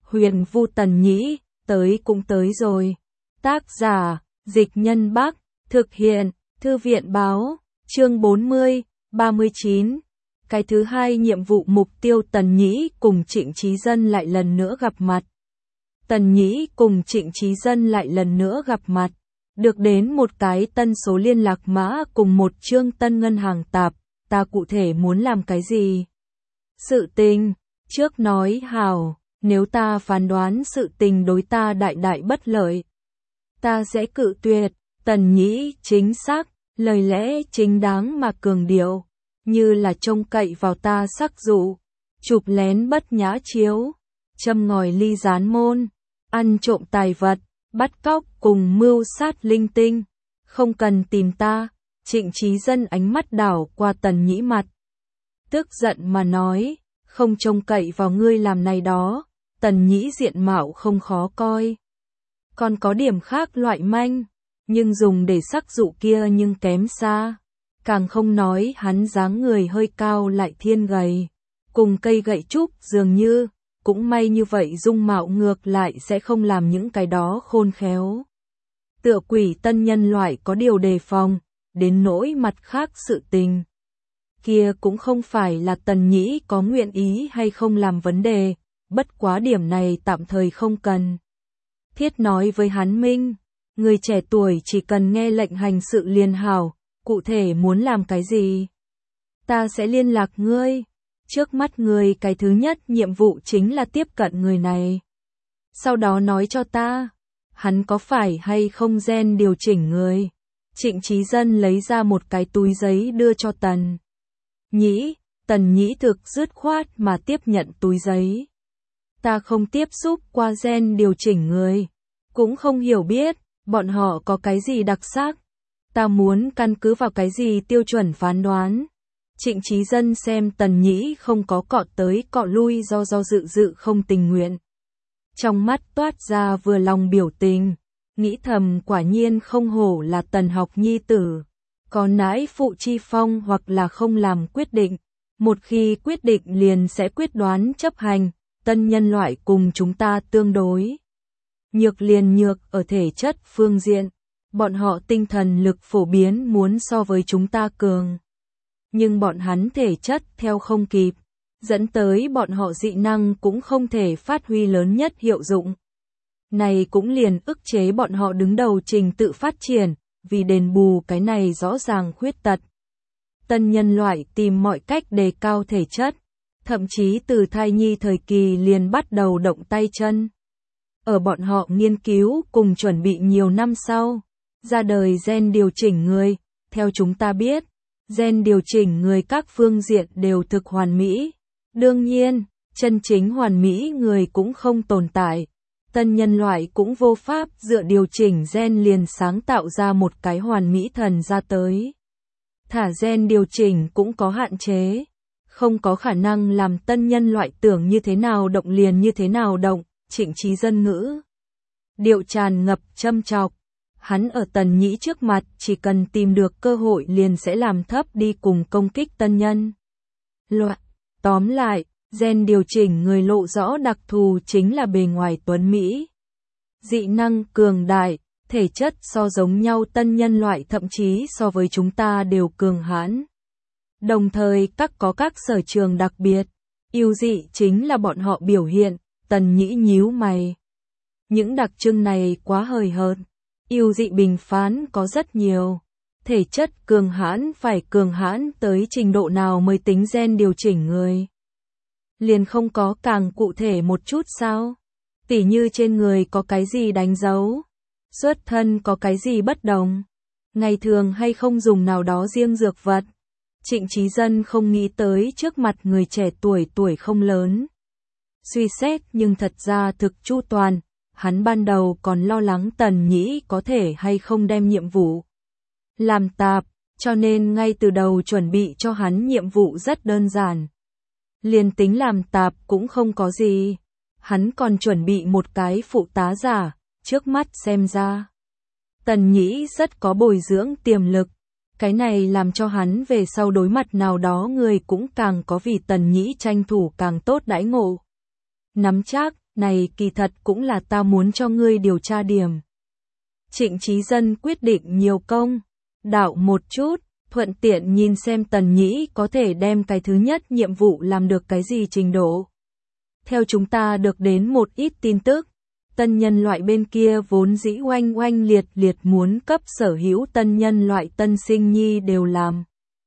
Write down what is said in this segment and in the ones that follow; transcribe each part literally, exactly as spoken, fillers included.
Huyền Vu Tần Nhĩ, tới cũng tới rồi. Tác giả, Dịch Nhân Bắc, thực hiện, Thư viện Báo, chương bốn mươi, ba mươi chín. Cái thứ hai nhiệm vụ mục tiêu Tần Nhĩ cùng Trịnh Chí Dân lại lần nữa gặp mặt. Tần Nhĩ cùng Trịnh Chí Dân lại lần nữa gặp mặt, được đến một cái tân số liên lạc mã cùng một chương tân ngân hàng tạp, ta cụ thể muốn làm cái gì? Sự tình, trước nói hảo, nếu ta phán đoán sự tình đối ta đại đại bất lợi, ta sẽ cự tuyệt. Tần Nhĩ chính xác, lời lẽ chính đáng mà cường điệu, như là trông cậy vào ta sắc dụ, chụp lén bất nhã chiếu, châm ngòi ly gián môn, ăn trộm tài vật, bắt cóc cùng mưu sát linh tinh, không cần tìm ta. Trịnh Chí Dân ánh mắt đảo qua Tần Nhĩ mặt, tức giận mà nói, không trông cậy vào ngươi làm này đó. Tần Nhĩ diện mạo không khó coi, còn có điểm khác loại manh, nhưng dùng để sắc dụ kia nhưng kém xa. Càng không nói hắn dáng người hơi cao lại thiên gầy, cùng cây gậy trúc dường như, cũng may như vậy dung mạo ngược lại sẽ không làm những cái đó khôn khéo. Tựa quỷ tân nhân loại có điều đề phòng, đến nỗi mặt khác sự tình. Kia cũng không phải là Tần Nhĩ có nguyện ý hay không làm vấn đề, bất quá điểm này tạm thời không cần. Thiết nói với hắn minh, người trẻ tuổi chỉ cần nghe lệnh hành sự liền hảo, cụ thể muốn làm cái gì? Ta sẽ liên lạc ngươi. Trước mắt ngươi cái thứ nhất nhiệm vụ chính là tiếp cận người này. Sau đó nói cho ta, hắn có phải hay không gen điều chỉnh người. Trịnh Chí Dân lấy ra một cái túi giấy đưa cho Tần Nhĩ. Tần Nhĩ thực dứt khoát mà tiếp nhận túi giấy. Ta không tiếp xúc qua gen điều chỉnh người, cũng không hiểu biết bọn họ có cái gì đặc sắc. Ta muốn căn cứ vào cái gì tiêu chuẩn phán đoán. Trịnh Chí Dân xem Tần Nhĩ không có cọ tới cọ lui do do dự dự không tình nguyện. Trong mắt toát ra vừa lòng biểu tình, nghĩ thầm quả nhiên không hổ là Tần học nhi tử. Có nãi phụ chi phong hoặc là không làm quyết định, một khi quyết định liền sẽ quyết đoán chấp hành. Tân nhân loại cùng chúng ta tương đối nhược liền nhược ở thể chất phương diện, bọn họ tinh thần lực phổ biến muốn so với chúng ta cường. Nhưng bọn hắn thể chất theo không kịp, dẫn tới bọn họ dị năng cũng không thể phát huy lớn nhất hiệu dụng. Này cũng liền ức chế bọn họ đứng đầu trình tự phát triển, vì đền bù cái này rõ ràng khuyết tật. Tân nhân loại tìm mọi cách đề cao thể chất, thậm chí từ thai nhi thời kỳ liền bắt đầu động tay chân. Ở bọn họ nghiên cứu cùng chuẩn bị nhiều năm sau, ra đời gen điều chỉnh người. Theo chúng ta biết, gen điều chỉnh người các phương diện đều thực hoàn mỹ. Đương nhiên, chân chính hoàn mỹ người cũng không tồn tại. Tân nhân loại cũng vô pháp dựa điều chỉnh gen liền sáng tạo ra một cái hoàn mỹ thần ra tới. Thả gen điều chỉnh cũng có hạn chế, không có khả năng làm tân nhân loại tưởng như thế nào động liền như thế nào động. Trịnh Chí Dân ngữ điệu tràn ngập châm chọc, hắn ở Tần Nhĩ trước mặt chỉ cần tìm được cơ hội liền sẽ làm thấp đi cùng công kích tân nhân loại. Tóm lại, gen điều chỉnh người lộ rõ đặc thù chính là bề ngoài tuấn mỹ, dị năng cường đại, thể chất so giống nhau tân nhân loại thậm chí so với chúng ta đều cường hãn. Đồng thời các có các sở trường đặc biệt, ưu dị chính là bọn họ biểu hiện. Tần Nhĩ nhíu mày. Những đặc trưng này quá hời hợt. Ưu dị bình phán có rất nhiều. Thể chất cường hãn phải cường hãn tới trình độ nào mới tính gen điều chỉnh người? Liền không có càng cụ thể một chút sao? Tỉ như trên người có cái gì đánh dấu? Xuất thân có cái gì bất đồng? Ngày thường hay không dùng nào đó riêng dược vật? Trịnh Chí Dân không nghĩ tới trước mặt người trẻ tuổi tuổi không lớn. Suy xét nhưng thật ra thực chu toàn, hắn ban đầu còn lo lắng Tần Nhĩ có thể hay không đem nhiệm vụ làm tạp, cho nên ngay từ đầu chuẩn bị cho hắn nhiệm vụ rất đơn giản. Liền tính làm tạp cũng không có gì, hắn còn chuẩn bị một cái phụ tá giả, trước mắt xem ra. Tần Nhĩ rất có bồi dưỡng tiềm lực, cái này làm cho hắn về sau đối mặt nào đó người cũng càng có vì Tần Nhĩ tranh thủ càng tốt đãi ngộ. Nắm chắc, này kỳ thật cũng là ta muốn cho ngươi điều tra điểm. Trịnh Chí Dân quyết định nhiều công, đạo một chút, thuận tiện nhìn xem Tần Nhĩ có thể đem cái thứ nhất nhiệm vụ làm được cái gì trình độ. Theo chúng ta được đến một ít tin tức, tân nhân loại bên kia vốn dĩ oanh oanh liệt liệt muốn cấp sở hữu tân nhân loại tân sinh nhi đều làm.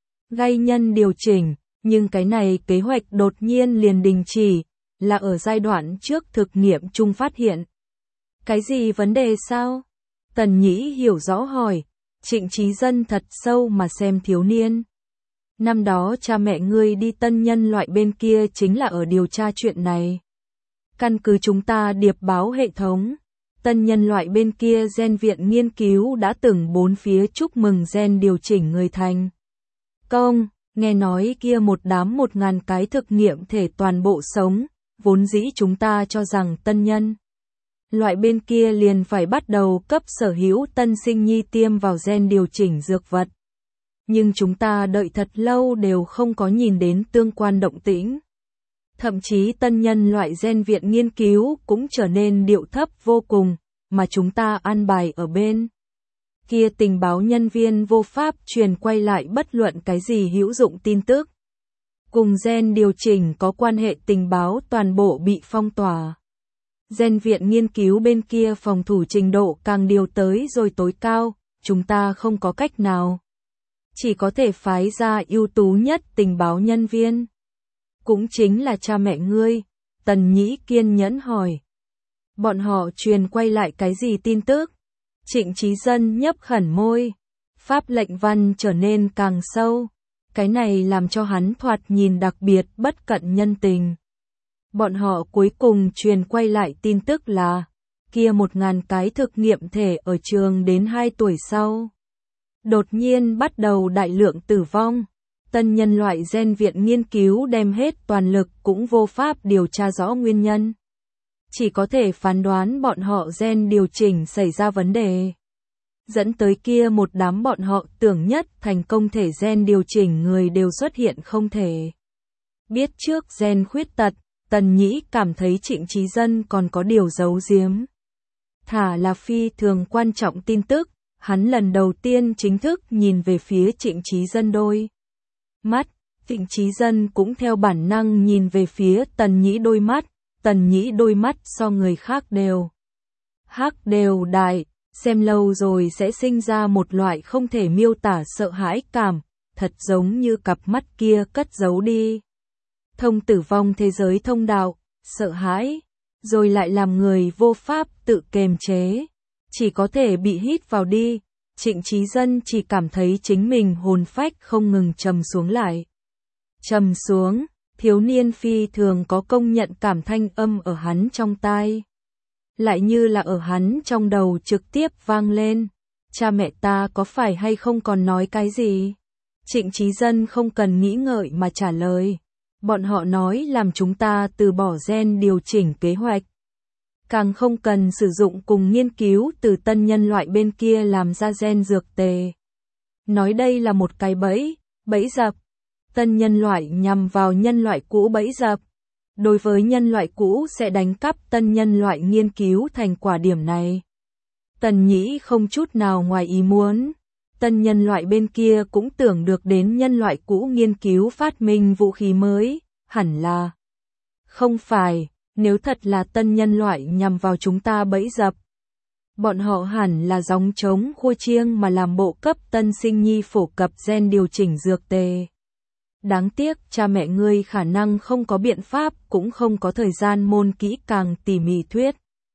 Gây nhân điều chỉnh, nhưng cái này kế hoạch đột nhiên liền đình chỉ, là ở giai đoạn trước thực nghiệm chung phát hiện. Cái gì vấn đề sao? Tần Nhĩ hiểu rõ hỏi, Trịnh Chí Dân thật sâu mà xem thiếu niên. Năm đó cha mẹ ngươi đi tân nhân loại bên kia chính là ở điều tra chuyện này. Căn cứ chúng ta điệp báo hệ thống, tân nhân loại bên kia gen viện nghiên cứu đã từng bốn phía chúc mừng gen điều chỉnh người thành công, nghe nói kia một đám một ngàn cái thực nghiệm thể toàn bộ sống, vốn dĩ chúng ta cho rằng tân nhân loại bên kia liền phải bắt đầu cấp sở hữu tân sinh nhi tiêm vào gen điều chỉnh dược vật. Nhưng chúng ta đợi thật lâu đều không có nhìn đến tương quan động tĩnh. Thậm chí tân nhân loại gen viện nghiên cứu cũng trở nên điệu thấp vô cùng, mà chúng ta an bài ở bên kia tình báo nhân viên vô pháp truyền quay lại bất luận cái gì hữu dụng tin tức. Cùng gen điều chỉnh có quan hệ tình báo toàn bộ bị phong tỏa. Gen viện nghiên cứu bên kia phòng thủ trình độ càng điều tới rồi tối cao, chúng ta không có cách nào. Chỉ có thể phái ra ưu tú nhất tình báo nhân viên. Cũng chính là cha mẹ ngươi, Tần Nhĩ kiên nhẫn hỏi. Bọn họ truyền quay lại cái gì tin tức? Trịnh Chí Dân nhấp khẩn môi. Pháp lệnh văn trở nên càng sâu. Cái này làm cho hắn thoạt nhìn đặc biệt bất cận nhân tình. Bọn họ cuối cùng truyền quay lại tin tức là kia một ngàn cái thực nghiệm thể ở trường đến hai tuổi sau. Đột nhiên bắt đầu đại lượng tử vong. Tân nhân loại gen viện nghiên cứu đem hết toàn lực cũng vô pháp điều tra rõ nguyên nhân. Chỉ có thể phán đoán bọn họ gen điều chỉnh xảy ra vấn đề. Dẫn tới kia một đám bọn họ tưởng nhất thành công thể gen điều chỉnh người đều xuất hiện không thể. Biết trước gen khuyết tật, Tần Nhĩ cảm thấy Trịnh Chí Dân còn có điều giấu giếm. Thả là phi thường quan trọng tin tức, hắn lần đầu tiên chính thức nhìn về phía Trịnh Chí Dân đôi mắt, Trịnh Chí Dân cũng theo bản năng nhìn về phía Tần Nhĩ đôi mắt, Tần Nhĩ đôi mắt so người khác đều hắc đều đại, xem lâu rồi sẽ sinh ra một loại không thể miêu tả sợ hãi cảm, thật giống như cặp mắt kia cất giấu đi. Thông tử vong thế giới thông đạo, sợ hãi, rồi lại làm người vô pháp tự kềm chế, chỉ có thể bị hít vào đi. Trịnh Chí Dân chỉ cảm thấy chính mình hồn phách không ngừng trầm xuống lại. Trầm xuống, thiếu niên phi thường có công nhận cảm thanh âm ở hắn trong tai. Lại như là ở hắn trong đầu trực tiếp vang lên. Cha mẹ ta có phải hay không còn nói cái gì? Trịnh Chí Dân không cần nghĩ ngợi mà trả lời. Bọn họ nói làm chúng ta từ bỏ gen điều chỉnh kế hoạch. Càng không cần sử dụng cùng nghiên cứu từ tân nhân loại bên kia làm ra gen dược tề. Nói đây là một cái bẫy, bẫy dập. Tân nhân loại nhằm vào nhân loại cũ bẫy dập. Đối với nhân loại cũ sẽ đánh cắp tân nhân loại nghiên cứu thành quả điểm này. Tần Nhĩ không chút nào ngoài ý muốn. Tân nhân loại bên kia cũng tưởng được đến nhân loại cũ nghiên cứu phát minh vũ khí mới, hẳn là không phải. Nếu thật là tân nhân loại nhằm vào chúng ta bẫy dập, bọn họ hẳn là gióng trống khua chiêng mà làm bộ cấp tân sinh nhi phổ cập gen điều chỉnh dược tề. Đáng tiếc cha mẹ ngươi khả năng không có biện pháp cũng không có thời gian môn kỹ càng tỉ mỉ thuyết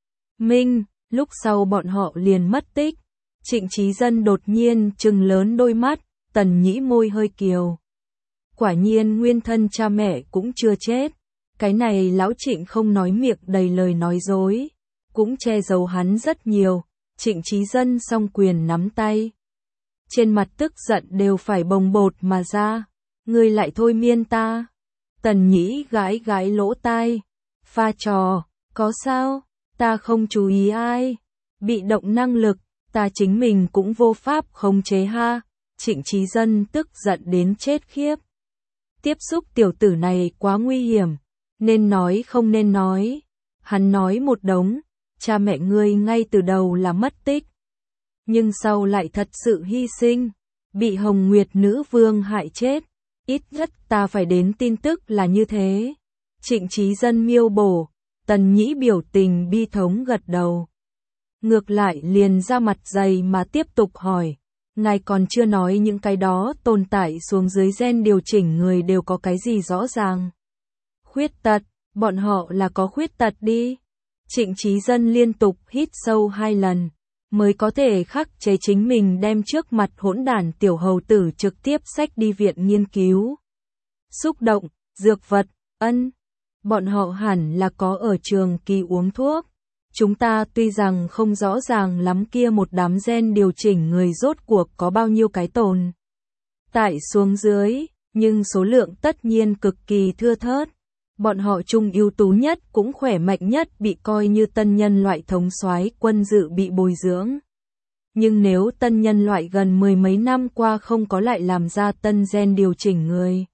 minh, lúc sau bọn họ liền mất tích. Trịnh Chí Dân đột nhiên trừng lớn đôi mắt, Tần Nhĩ môi hơi kiều. Quả nhiên nguyên thân cha mẹ cũng chưa chết. Cái này lão Trịnh không nói miệng đầy lời nói dối, cũng che giấu hắn rất nhiều. Trịnh Chí Dân song quyền nắm tay, trên mặt tức giận đều phải bồng bột mà ra. Ngươi lại thôi miên ta. Tần Nhĩ gãi gãi lỗ tai, pha trò, có sao, ta không chú ý ai. Bị động năng lực, ta chính mình cũng vô pháp khống chế ha. Trịnh Chí Dân tức giận đến chết khiếp. Tiếp xúc tiểu tử này quá nguy hiểm. Nên nói không nên nói. Hắn nói một đống, cha mẹ ngươi ngay từ đầu là mất tích. Nhưng sau lại thật sự hy sinh, bị Hồng Nguyệt nữ vương hại chết. Ít nhất ta phải đến tin tức là như thế. Trịnh Chí Dân miêu bổ, Tần Nhĩ biểu tình bi thống gật đầu. Ngược lại liền ra mặt dày mà tiếp tục hỏi. Ngài còn chưa nói những cái đó tồn tại xuống dưới gen điều chỉnh người đều có cái gì rõ ràng. Khuyết tật, bọn họ là có khuyết tật đi. Trịnh Chí Dân liên tục hít sâu hai lần, mới có thể khắc chế chính mình đem trước mặt hỗn đản tiểu hầu tử trực tiếp xách đi viện nghiên cứu. Xúc động, dược vật, ân. Bọn họ hẳn là có ở trường kỳ uống thuốc. Chúng ta tuy rằng không rõ ràng lắm kia một đám gen điều chỉnh người rốt cuộc có bao nhiêu cái tồn tại xuống dưới, nhưng số lượng tất nhiên cực kỳ thưa thớt. Bọn họ chung ưu tú nhất cũng khỏe mạnh nhất bị coi như tân nhân loại thống soái quân dự bị bồi dưỡng. Nhưng nếu tân nhân loại gần mười mấy năm qua không có lại làm ra tân gen điều chỉnh người.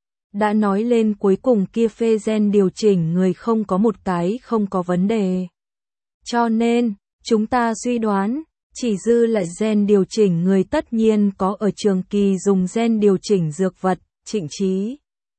Đã nói lên cuối cùng kia phê gen điều chỉnh người không có một cái không có vấn đề. Cho nên, chúng ta suy đoán, chỉ dư lại gen điều chỉnh người tất nhiên có ở trường kỳ dùng gen điều chỉnh dược vật. Trịnh Chí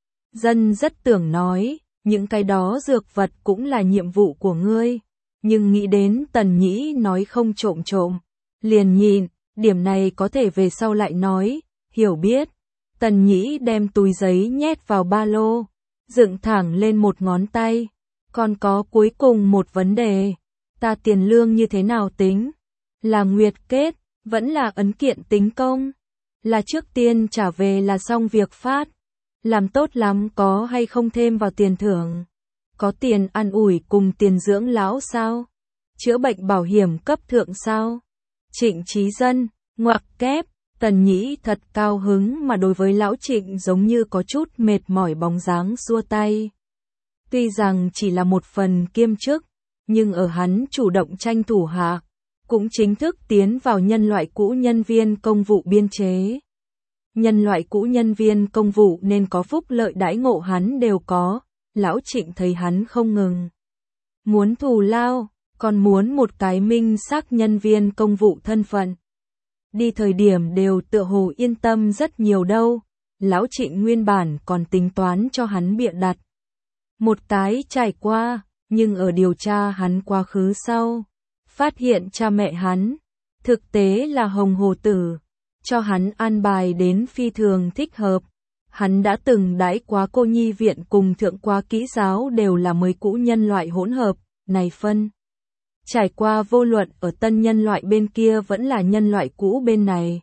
Dân rất tưởng nói, những cái đó dược vật cũng là nhiệm vụ của ngươi. Nhưng nghĩ đến Tần Nhĩ nói không trộm trộm, liền nhịn, điểm này có thể về sau lại nói, hiểu biết. Tần Nhĩ đem túi giấy nhét vào ba lô, dựng thẳng lên một ngón tay. Còn có cuối cùng một vấn đề, ta tiền lương như thế nào tính? Là nguyệt kết, vẫn là ấn kiện tính công? Là trước tiên trả về là xong việc phát? Làm tốt lắm có hay không thêm vào tiền thưởng? Có tiền ăn ủi cùng tiền dưỡng lão sao? Chữa bệnh bảo hiểm cấp thượng sao? Trịnh Chí Dân, ngoặc kép, Tần Nhĩ thật cao hứng mà đối với lão Trịnh giống như có chút mệt mỏi bóng dáng xua tay. Tuy rằng chỉ là một phần kiêm chức, nhưng ở hắn chủ động tranh thủ hạ, cũng chính thức tiến vào nhân loại cũ nhân viên công vụ biên chế. Nhân loại cũ nhân viên công vụ nên có phúc lợi đãi ngộ hắn đều có, lão Trịnh thấy hắn không ngừng. Muốn thù lao, còn muốn một cái minh xác nhân viên công vụ thân phận. Đi thời điểm đều tựa hồ yên tâm rất nhiều đâu, lão Trịnh nguyên bản còn tính toán cho hắn bịa đặt. Một cái trải qua, nhưng ở điều tra hắn quá khứ sau, phát hiện cha mẹ hắn, thực tế là Hồng Hồ Tử, cho hắn an bài đến phi thường thích hợp. Hắn đã từng đãi quá cô nhi viện cùng thượng quá kỹ giáo đều là mới cũ nhân loại hỗn hợp, này phân. Trải qua vô luận ở tân nhân loại bên kia vẫn là nhân loại cũ bên này.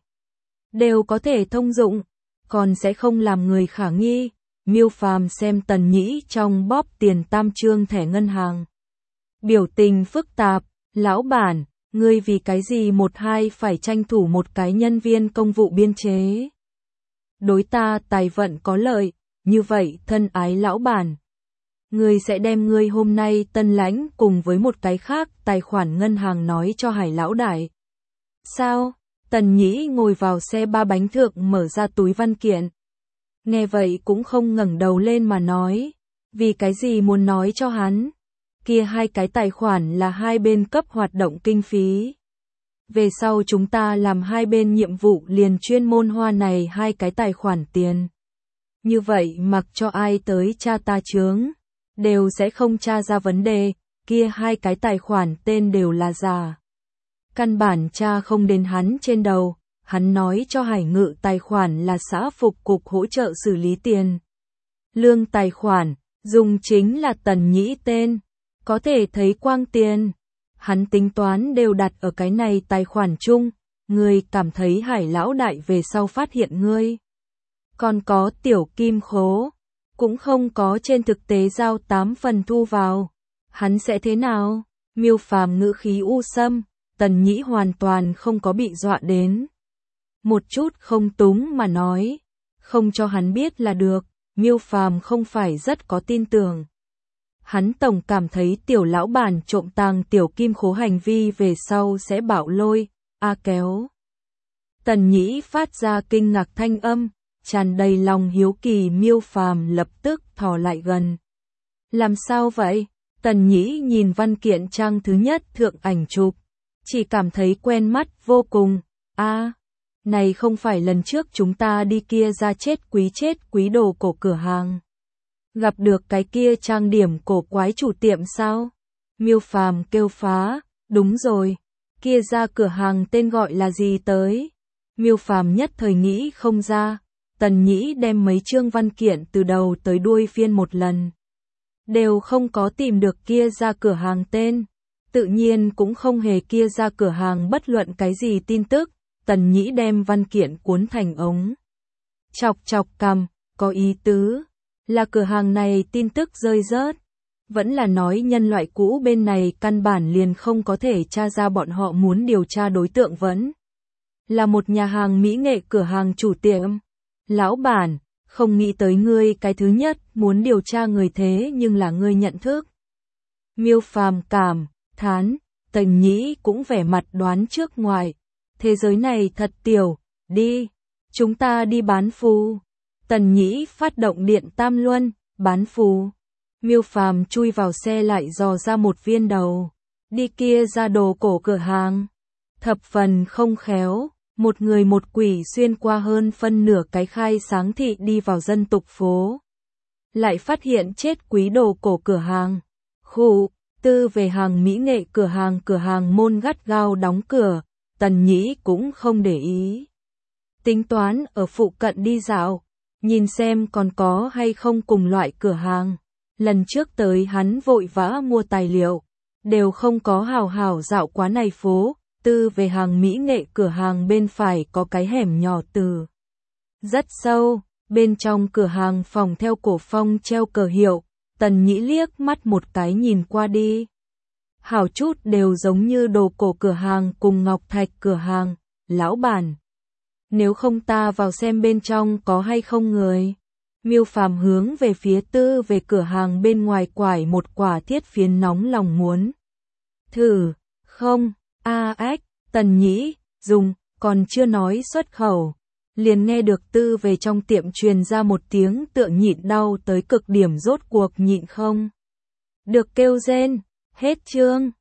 Đều có thể thông dụng, còn sẽ không làm người khả nghi. Miêu Phàm xem Tần Nhĩ trong bóp tiền tam trương thẻ ngân hàng. Biểu tình phức tạp, lão bản, ngươi vì cái gì một hai phải tranh thủ một cái nhân viên công vụ biên chế. Đối ta tài vận có lợi, như vậy thân ái lão bản. Ngươi sẽ đem ngươi hôm nay tân lãnh cùng với một cái khác tài khoản ngân hàng nói cho Hải lão đại. Sao? Tần Nhĩ ngồi vào xe ba bánh thượng mở ra túi văn kiện. Nghe vậy cũng không ngẩng đầu lên mà nói. Vì cái gì muốn nói cho hắn? Kia hai cái tài khoản là hai bên cấp hoạt động kinh phí. Về sau chúng ta làm hai bên nhiệm vụ liền chuyên môn hoa này hai cái tài khoản tiền. Như vậy mặc cho ai tới tra ta chướng, đều sẽ không tra ra vấn đề, kia hai cái tài khoản tên đều là giả. Căn bản tra không đến hắn trên đầu, hắn nói cho Hải Ngự tài khoản là xã phục cục hỗ trợ xử lý tiền. Lương tài khoản, dùng chính là Tần Nhĩ tên, có thể thấy quang tiền. Hắn tính toán đều đặt ở cái này tài khoản chung, ngươi cảm thấy Hải lão đại về sau phát hiện ngươi. Còn có tiểu kim khố, cũng không có trên thực tế giao tám phần thu vào. Hắn sẽ thế nào? Miêu Phàm ngữ khí u sâm, Tần Nhĩ hoàn toàn không có bị dọa đến. Một chút không túng mà nói, không cho hắn biết là được, Miêu Phàm không phải rất có tin tưởng. Hắn tổng cảm thấy tiểu lão bản trộm tàng tiểu kim khố hành vi về sau sẽ bạo lôi, a kéo. Tần Nhĩ phát ra kinh ngạc thanh âm, tràn đầy lòng hiếu kỳ. Miêu Phàm lập tức thò lại gần. Làm sao vậy? Tần Nhĩ nhìn văn kiện trang thứ nhất thượng ảnh chụp, chỉ cảm thấy quen mắt vô cùng. A, à, này không phải lần trước chúng ta đi kia ra chết quý chết quý đồ cổ cửa hàng. Gặp được cái kia trang điểm cổ quái chủ tiệm sao? Miêu Phàm kêu phá, đúng rồi, kia ra cửa hàng tên gọi là gì tới? Miêu Phàm nhất thời nghĩ không ra. Tần Nhĩ đem mấy chương văn kiện từ đầu tới đuôi phiên một lần, đều không có tìm được kia ra cửa hàng tên, tự nhiên cũng không hề kia ra cửa hàng bất luận cái gì tin tức. Tần Nhĩ đem văn kiện cuốn thành ống, chọc chọc cằm, có ý tứ, là cửa hàng này tin tức rơi rớt, vẫn là nói nhân loại cũ bên này căn bản liền không có thể tra ra bọn họ muốn điều tra đối tượng vẫn là một nhà hàng mỹ nghệ cửa hàng chủ tiệm. Lão bản, không nghĩ tới ngươi cái thứ nhất muốn điều tra người thế nhưng là ngươi nhận thức. Miêu Phàm cảm thán, Tần Nhĩ cũng vẻ mặt đoán trước ngoài. Thế giới này thật tiểu, đi, chúng ta đi bán phù. Tần Nhĩ phát động điện tam luân, bán phù. Miêu Phàm chui vào xe lại dò ra một viên đầu, đi kia ra đồ cổ cửa hàng. Thập phần không khéo, một người một quỷ xuyên qua hơn phân nửa cái khai sáng thị đi vào dân tục phố. Lại phát hiện chết quý đồ cổ cửa hàng. Khụ, tư về hàng mỹ nghệ cửa hàng cửa hàng môn gắt gao đóng cửa. Tần Nhĩ cũng không để ý. Tính toán ở phụ cận đi dạo, nhìn xem còn có hay không cùng loại cửa hàng. Lần trước tới hắn vội vã mua tài liệu, đều không có hào hào dạo quá này phố. Tư về hàng mỹ nghệ cửa hàng bên phải có cái hẻm nhỏ từ rất sâu, bên trong cửa hàng phòng theo cổ phong treo cờ hiệu. Tần Nhĩ liếc mắt một cái nhìn qua đi. Hảo chút đều giống như đồ cổ cửa hàng cùng ngọc thạch cửa hàng. Lão bản, nếu không ta vào xem bên trong có hay không người. Miêu Phàm hướng về phía tư về cửa hàng bên ngoài quải một quả thiết phiến nóng lòng muốn thử. Không, a ách, Tần Nhĩ dùng, còn chưa nói xuất khẩu, liền nghe được tư về trong tiệm truyền ra một tiếng tựa nhịn đau tới cực điểm, rốt cuộc nhịn không được kêu rên. Hết chương.